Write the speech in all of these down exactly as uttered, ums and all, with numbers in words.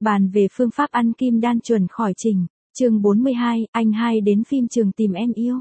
bàn về phương pháp ăn kim đan chuẩn khỏi trình. Chương bốn mươi hai, anh hai đến phim trường tìm em yêu.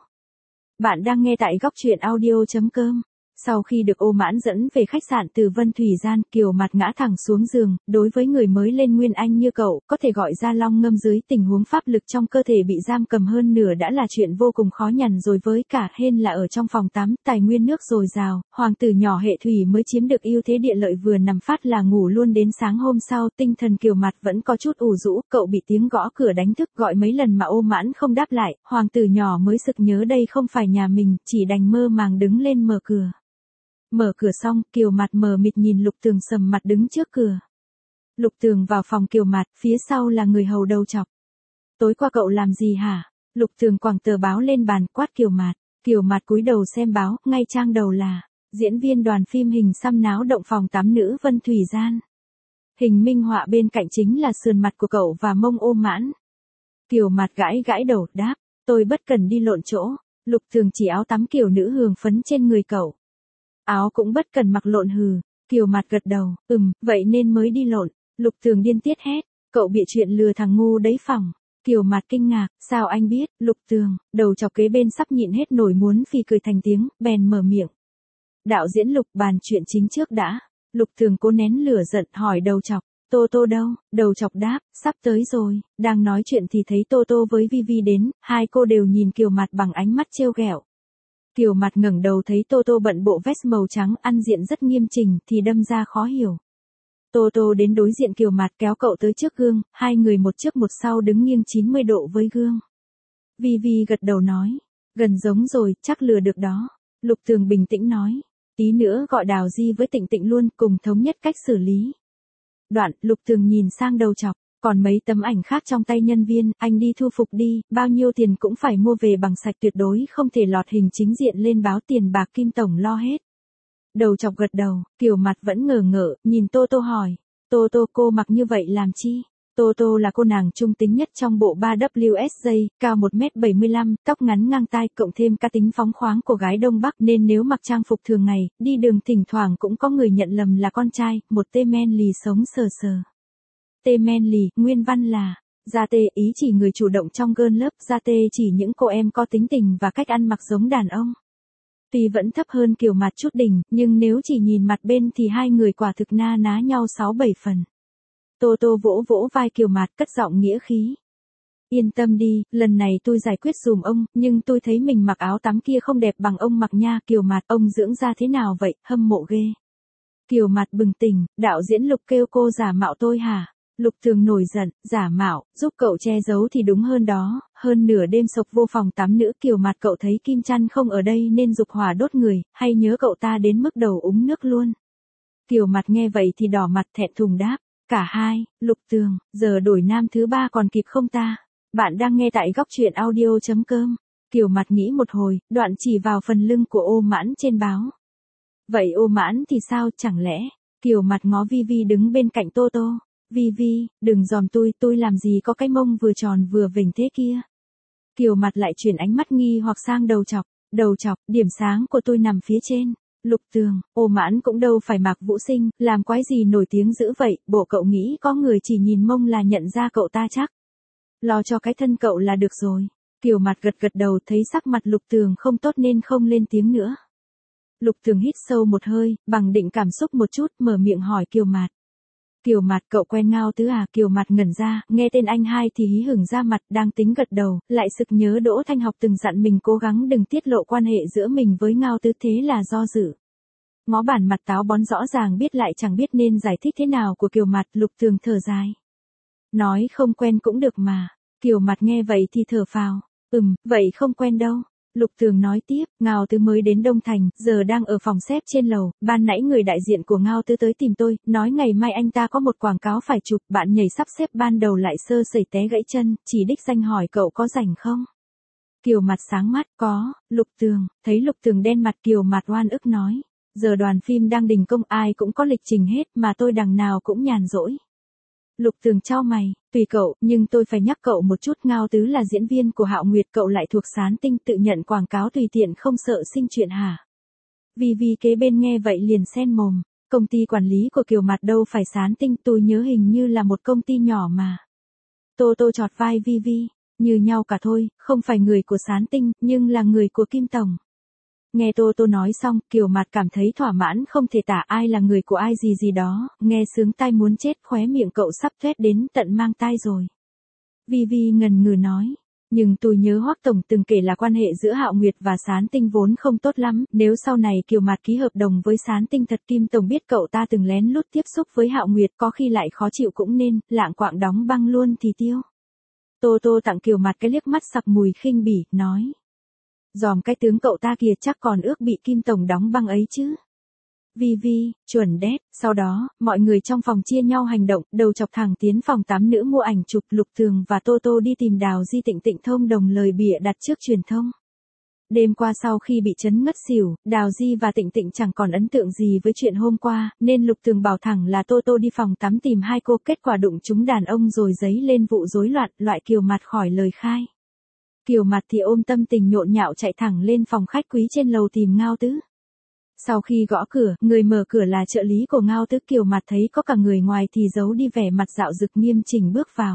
Bạn đang nghe tại góc truyện audio chấm com. Sau khi được Ô Mãn dẫn về khách sạn từ Vân Thủy Gian, Kiều Mạt ngã thẳng xuống giường, đối với người mới lên Nguyên Anh như cậu, có thể gọi ra long ngâm dưới tình huống pháp lực trong cơ thể bị giam cầm hơn nửa đã là chuyện vô cùng khó nhằn rồi, với cả hên là ở trong phòng tắm, tài nguyên nước dồi dào, hoàng tử nhỏ hệ thủy mới chiếm được ưu thế địa lợi, vừa nằm phát là ngủ luôn đến sáng hôm sau. Tinh thần Kiều Mạt vẫn có chút ủ rũ, cậu bị tiếng gõ cửa đánh thức, gọi mấy lần mà Ô Mãn không đáp lại, hoàng tử nhỏ mới sực nhớ đây không phải nhà mình, chỉ đành mơ màng đứng lên mở cửa. Mở cửa xong, Kiều Mạt mờ mịt nhìn Lục Tường sầm mặt đứng trước cửa. Lục Tường vào phòng Kiều Mạt, phía sau là người hầu đầu chọc. Tối qua cậu làm gì hả? Lục Tường quẳng tờ báo lên bàn, quát Kiều Mạt. Kiều Mạt cúi đầu xem báo, ngay trang đầu là diễn viên đoàn phim hình xăm náo động phòng tắm nữ Vân Thủy Gian. Hình minh họa bên cạnh chính là sườn mặt của cậu và mông Ô Mãn. Kiều Mạt gãi gãi đầu, đáp, tôi bất cần đi lộn chỗ. Lục Tường chỉ áo tắm kiểu nữ hường phấn trên người cậu. Áo cũng bất cần mặc lộn hừ. Kiều Mạt gật đầu, ừm, vậy nên mới đi lộn. Lục Tường điên tiết hét, cậu bịa chuyện lừa thằng ngu đấy phòng. Kiều Mạt kinh ngạc, sao anh biết? Lục Tường, đầu chọc kế bên sắp nhịn hết nổi muốn phì cười thành tiếng, bèn mở miệng. Đạo diễn Lục, bàn chuyện chính trước đã. Lục Tường cố nén lửa giận hỏi đầu chọc, Tô Tô đâu? Đầu chọc đáp, sắp tới rồi. Đang nói chuyện thì thấy Tô Tô với Vi Vi đến, hai cô đều nhìn Kiều Mạt bằng ánh mắt trêu ghẹo. Kiều Mạt ngẩng đầu thấy Tô Tô bận bộ vest màu trắng, ăn diện rất nghiêm chỉnh, thì đâm ra khó hiểu. Tô Tô đến đối diện Kiều Mạt, kéo cậu tới trước gương, hai người một trước một sau đứng nghiêng chín mươi độ với gương. Vi Vi gật đầu nói, gần giống rồi, chắc lừa được đó. Lục Tường bình tĩnh nói, tí nữa gọi Đào Di với Tịnh Tịnh luôn, cùng thống nhất cách xử lý. Đoạn, Lục Tường nhìn sang đầu chọc, còn mấy tấm ảnh khác trong tay nhân viên, anh đi thu phục đi, bao nhiêu tiền cũng phải mua về bằng sạch, tuyệt đối không thể lọt hình chính diện lên báo, tiền bạc Kim tổng lo hết. Đầu chọc gật đầu, Kiều Mạt vẫn ngờ ngợ, nhìn Tô Tô hỏi, Tô Tô, cô mặc như vậy làm chi? Tô Tô là cô nàng trung tính nhất trong bộ ba W S J, cao một mét bảy mươi lăm, tóc ngắn ngang tai, cộng thêm cá tính phóng khoáng của gái Đông Bắc, nên nếu mặc trang phục thường ngày, đi đường thỉnh thoảng cũng có người nhận lầm là con trai, một tê men lì sống sờ sờ. Tê men lì, nguyên văn là, gia tê, ý chỉ người chủ động trong girl lớp, gia tê chỉ những cô em có tính tình và cách ăn mặc giống đàn ông. Tuy vẫn thấp hơn Kiều Mạt chút đỉnh, nhưng nếu chỉ nhìn mặt bên thì hai người quả thực na ná nhau sáu bảy phần. Tô Tô vỗ vỗ vai Kiều Mạt, cất giọng nghĩa khí. Yên tâm đi, lần này tôi giải quyết dùm ông, nhưng tôi thấy mình mặc áo tắm kia không đẹp bằng ông mặc nha. Kiều Mạt, ông dưỡng da thế nào vậy, hâm mộ ghê. Kiều Mạt bừng tỉnh, đạo diễn Lục kêu cô giả mạo tôi hả? Lục Tường nổi giận, giả mạo, giúp cậu che giấu thì đúng hơn đó, hơn nửa đêm sộc vô phòng tắm nữ Kiều Mạt, cậu thấy Kim Chăn không ở đây nên dục hỏa đốt người, hay nhớ cậu ta đến mức đầu úng nước luôn. Kiều Mạt nghe vậy thì đỏ mặt thẹn thùng đáp, cả hai. Lục Tường, giờ đổi nam thứ ba còn kịp không ta? Bạn đang nghe tại góc truyện audio chấm com. Kiều Mạt nghĩ một hồi, đoạn chỉ vào phần lưng của Ô Mãn trên báo. Vậy Ô Mãn thì sao, chẳng lẽ? Kiều Mạt ngó Vi Vi đứng bên cạnh Tô Tô. Vi Vi, đừng dòm tôi, tôi làm gì có cái mông vừa tròn vừa vểnh thế kia. Kiều Mạt lại chuyển ánh mắt nghi hoặc sang đầu chọc, đầu chọc, điểm sáng của tôi nằm phía trên. Lục Tường, Ô Mãn cũng đâu phải Mạc Vũ Sinh, làm quái gì nổi tiếng dữ vậy, bộ cậu nghĩ có người chỉ nhìn mông là nhận ra cậu ta chắc. Lo cho cái thân cậu là được rồi. Kiều Mạt gật gật đầu, thấy sắc mặt Lục Tường không tốt nên không lên tiếng nữa. Lục Tường hít sâu một hơi, bằng định cảm xúc một chút, mở miệng hỏi Kiều Mạt. Kiều Mạt, cậu quen Ngao Tứ à? Kiều Mạt ngẩn ra, nghe tên anh hai thì hí hửng ra mặt, đang tính gật đầu, lại sực nhớ Đỗ Thanh Học từng dặn mình cố gắng đừng tiết lộ quan hệ giữa mình với Ngao Tứ, thế là do dự. Ngó bản mặt táo bón rõ ràng biết lại chẳng biết nên giải thích thế nào của Kiều Mạt. Lục Tường thở dài. Nói không quen cũng được mà. Kiều Mạt nghe vậy thì thở phào. Ừm, vậy không quen đâu. Lục Tường nói tiếp, Ngao Tứ mới đến Đông Thành, giờ đang ở phòng xếp trên lầu, ban nãy người đại diện của Ngao Tứ tới tìm tôi, nói ngày mai anh ta có một quảng cáo phải chụp, bạn nhảy sắp xếp ban đầu lại sơ sẩy té gãy chân, chỉ đích danh hỏi cậu có rảnh không? Kiều Mạt sáng mắt, có. Lục Tường, thấy Lục Tường đen mặt, Kiều Mạt oan ức nói, giờ đoàn phim đang đình công, ai cũng có lịch trình hết, mà tôi đằng nào cũng nhàn rỗi. Lục Tường chau mày, tùy cậu, nhưng tôi phải nhắc cậu một chút, Ngao Tứ là diễn viên của Hạo Nguyệt, cậu lại thuộc Sán Tinh, tự nhận quảng cáo tùy tiện không sợ sinh chuyện hả? Vi Vi kế bên nghe vậy liền xen mồm, công ty quản lý của Kiều Mạt đâu phải Sán Tinh, tôi nhớ hình như là một công ty nhỏ mà. Tô Tô chọt vai Vi Vi, như nhau cả thôi, không phải người của Sán Tinh, nhưng là người của Kim Tổng. Nghe Tô Tô nói xong, Kiều Mạt cảm thấy thỏa mãn không thể tả, ai là người của ai gì gì đó, nghe sướng tai muốn chết, khóe miệng cậu sắp tuét đến tận mang tai rồi. Vi Vi ngần ngừ nói, nhưng tôi nhớ Hoắc Tổng từng kể là quan hệ giữa Hạo Nguyệt và Sán Tinh vốn không tốt lắm, nếu sau này Kiều Mạt ký hợp đồng với Sán Tinh thật, Kim Tổng biết cậu ta từng lén lút tiếp xúc với Hạo Nguyệt, có khi lại khó chịu cũng nên, lạng quạng đóng băng luôn thì tiêu. Tô Tô tặng Kiều Mạt cái liếc mắt sặc mùi khinh bỉ, nói. Dòm cái tướng cậu ta kìa, chắc còn ước bị Kim Tổng đóng băng ấy chứ. Vi Vi, chuẩn đét, sau đó, mọi người trong phòng chia nhau hành động, đầu chọc thẳng tiến phòng tám nữ mua ảnh chụp, Lục Thường và Tô Tô đi tìm Đào Di Tịnh Tịnh thông đồng lời bịa đặt trước truyền thông. Đêm qua sau khi bị chấn ngất xỉu, Đào Di và Tịnh Tịnh chẳng còn ấn tượng gì với chuyện hôm qua, nên Lục Thường bảo thẳng là Tô Tô đi phòng tắm tìm hai cô, kết quả đụng chúng đàn ông rồi giấy lên vụ rối loạn, loại Kiều Mạt khỏi lời khai. Kiều Mạt thì ôm tâm tình nhộn nhạo chạy thẳng lên phòng khách quý trên lầu tìm Ngao Tứ. Sau khi gõ cửa, người mở cửa là trợ lý của Ngao Tứ. Kiều Mạt thấy có cả người ngoài thì giấu đi vẻ mặt dạo dực nghiêm chỉnh bước vào.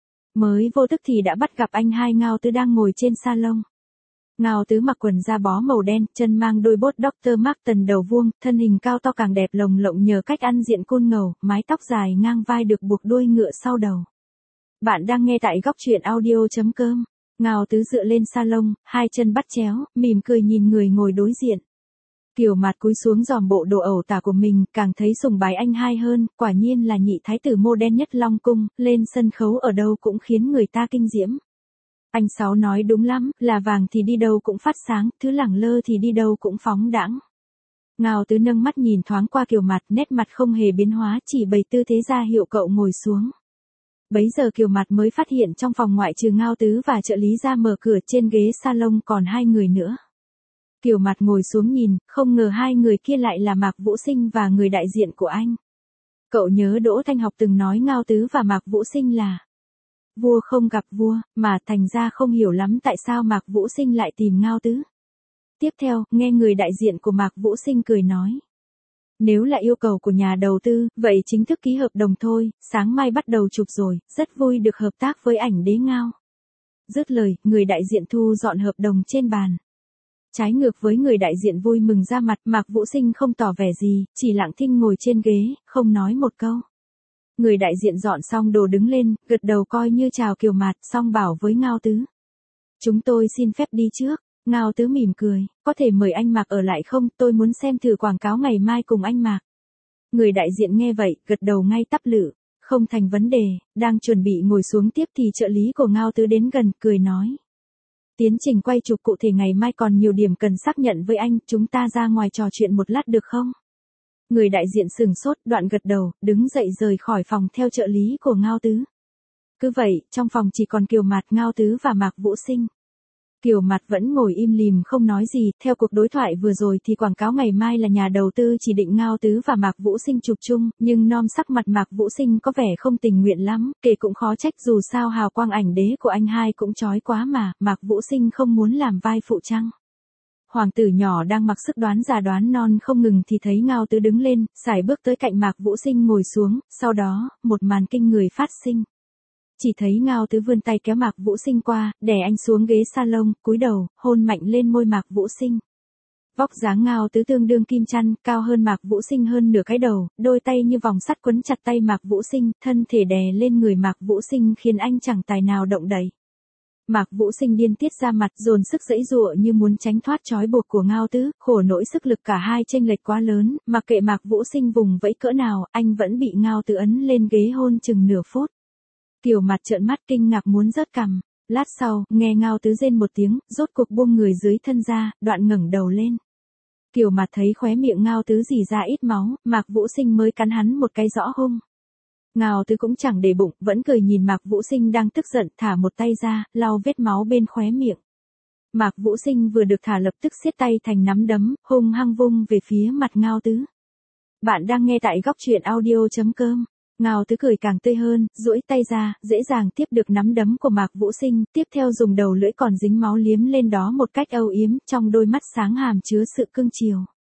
Mới vô tức thì đã bắt gặp anh hai Ngao Tứ đang ngồi trên salon. Ngao Tứ mặc quần da bó màu đen, chân mang đôi bốt doctor Marten đầu vuông, thân hình cao to càng đẹp lồng lộng nhờ cách ăn diện côn ngầu, mái tóc dài ngang vai được buộc đuôi ngựa sau đầu. Bạn đang nghe tại góc truyện audio chấm com. Ngao Tứ dựa lên salon, hai chân bắt chéo, mỉm cười nhìn người ngồi đối diện. Kiều Mạt cúi xuống dòm bộ đồ ẩu tả của mình, càng thấy sùng bái anh hai hơn, quả nhiên là nhị thái tử mô đen nhất Long Cung, lên sân khấu ở đâu cũng khiến người ta kinh diễm. Anh Sáu nói đúng lắm, là vàng thì đi đâu cũng phát sáng, thứ lẳng lơ thì đi đâu cũng phóng đãng. Ngao Tứ nâng mắt nhìn thoáng qua Kiều Mạt, nét mặt không hề biến hóa, chỉ bày tư thế ra hiệu cậu ngồi xuống. Bấy giờ Kiều Mạt mới phát hiện trong phòng ngoại trừ Ngao Tứ và trợ lý ra mở cửa, trên ghế salon còn hai người nữa. Kiều Mạt ngồi xuống nhìn, không ngờ hai người kia lại là Mạc Vũ Sinh và người đại diện của anh. Cậu nhớ Đỗ Thanh Học từng nói Ngao Tứ và Mạc Vũ Sinh là vua không gặp vua, mà thành ra không hiểu lắm tại sao Mạc Vũ Sinh lại tìm Ngao Tứ. Tiếp theo, nghe người đại diện của Mạc Vũ Sinh cười nói. Nếu là yêu cầu của nhà đầu tư, vậy chính thức ký hợp đồng thôi, sáng mai bắt đầu chụp rồi, rất vui được hợp tác với ảnh đế Ngao. Dứt lời, người đại diện thu dọn hợp đồng trên bàn. Trái ngược với người đại diện vui mừng ra mặt, Mạc Vũ Sinh không tỏ vẻ gì, chỉ lặng thinh ngồi trên ghế, không nói một câu. Người đại diện dọn xong đồ đứng lên, gật đầu coi như chào Kiều Mạt, xong bảo với Ngao Tứ. Chúng tôi xin phép đi trước. Ngao Tứ mỉm cười, có thể mời anh Mạc ở lại không, tôi muốn xem thử quảng cáo ngày mai cùng anh Mạc. Người đại diện nghe vậy, gật đầu ngay tắp lự, không thành vấn đề, đang chuẩn bị ngồi xuống tiếp thì trợ lý của Ngao Tứ đến gần, cười nói. Tiến trình quay chụp cụ thể ngày mai còn nhiều điểm cần xác nhận với anh, chúng ta ra ngoài trò chuyện một lát được không? Người đại diện sừng sốt, đoạn gật đầu, đứng dậy rời khỏi phòng theo trợ lý của Ngao Tứ. Cứ vậy, trong phòng chỉ còn Kiều Mạt, Ngao Tứ và Mạc Vũ Sinh. Kiều Mạt vẫn ngồi im lìm không nói gì, theo cuộc đối thoại vừa rồi thì quảng cáo ngày mai là nhà đầu tư chỉ định Ngao Tứ và Mạc Vũ Sinh chụp chung, nhưng nom sắc mặt Mạc Vũ Sinh có vẻ không tình nguyện lắm, kể cũng khó trách dù sao hào quang ảnh đế của anh hai cũng chói quá mà, Mạc Vũ Sinh không muốn làm vai phụ chăng. Hoàng tử nhỏ đang mặc sức đoán già đoán non không ngừng thì thấy Ngao Tứ đứng lên, sải bước tới cạnh Mạc Vũ Sinh ngồi xuống, sau đó, một màn kinh người phát sinh. Chỉ thấy Ngao Tứ vươn tay kéo Mạc Vũ Sinh qua, đè anh xuống ghế salon, cúi đầu, hôn mạnh lên môi Mạc Vũ Sinh. Vóc dáng Ngao Tứ tương đương kim chăn, cao hơn Mạc Vũ Sinh hơn nửa cái đầu, đôi tay như vòng sắt quấn chặt tay Mạc Vũ Sinh, thân thể đè lên người Mạc Vũ Sinh khiến anh chẳng tài nào động đậy. Mạc Vũ Sinh điên tiết ra mặt, dồn sức giãy giụa như muốn tránh thoát trói buộc của Ngao Tứ, khổ nỗi sức lực cả hai chênh lệch quá lớn, mặc kệ Mạc Vũ Sinh vùng vẫy cỡ nào, anh vẫn bị Ngao Tứ ấn lên ghế hôn chừng nửa phút. Kiều Mạt trợn mắt kinh ngạc muốn rớt cằm. Lát sau, nghe Ngao Tứ rên một tiếng, rốt cuộc buông người dưới thân ra, đoạn ngẩng đầu lên. Kiều Mạt thấy khóe miệng Ngao Tứ rỉ ra ít máu, Mạc Vũ Sinh mới cắn hắn một cái rõ hung. Ngao Tứ cũng chẳng để bụng, vẫn cười nhìn Mạc Vũ Sinh đang tức giận, thả một tay ra, lau vết máu bên khóe miệng. Mạc Vũ Sinh vừa được thả lập tức siết tay thành nắm đấm, hung hăng vung về phía mặt Ngao Tứ. Bạn đang nghe tại góc truyện audio chấm com. Ngao Tứ cười càng tươi hơn, duỗi tay ra, dễ dàng tiếp được nắm đấm của Mạc Vũ Sinh, tiếp theo dùng đầu lưỡi còn dính máu liếm lên đó một cách âu yếm, trong đôi mắt sáng hàm chứa sự cưng chiều.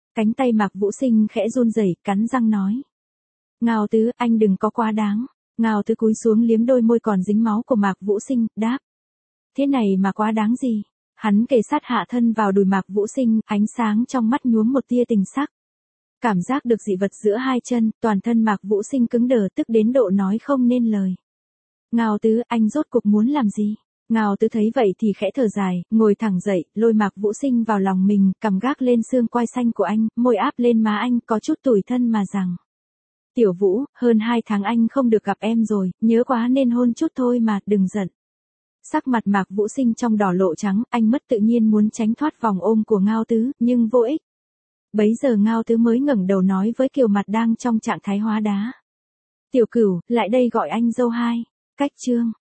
Cánh tay Mạc Vũ Sinh khẽ run rẩy, cắn răng nói. Ngao Tứ, anh đừng có quá đáng. Ngao Tứ cúi xuống liếm đôi môi còn dính máu của Mạc Vũ Sinh, đáp. Thế này mà quá đáng gì? Hắn kề sát hạ thân vào đùi Mạc Vũ Sinh, ánh sáng trong mắt nhuốm một tia tình sắc. Cảm giác được dị vật giữa hai chân, toàn thân Mạc Vũ Sinh cứng đờ tức đến độ nói không nên lời. Ngao Tứ, anh rốt cuộc muốn làm gì? Ngao Tứ thấy vậy thì khẽ thở dài, ngồi thẳng dậy, lôi Mạc Vũ Sinh vào lòng mình, cầm gác lên xương quai xanh của anh, môi áp lên má anh, có chút tủi thân mà rằng. Tiểu Vũ, hơn hai tháng anh không được gặp em rồi, nhớ quá nên hôn chút thôi mà, đừng giận. Sắc mặt Mạc Vũ Sinh trong đỏ lộ trắng, anh mất tự nhiên muốn tránh thoát vòng ôm của Ngao Tứ, nhưng vô ích. Bấy giờ Ngao Tứ mới ngẩng đầu nói với Kiều Mặt đang trong trạng thái hóa đá. Tiểu Cửu, lại đây gọi anh dâu hai. Cách chương.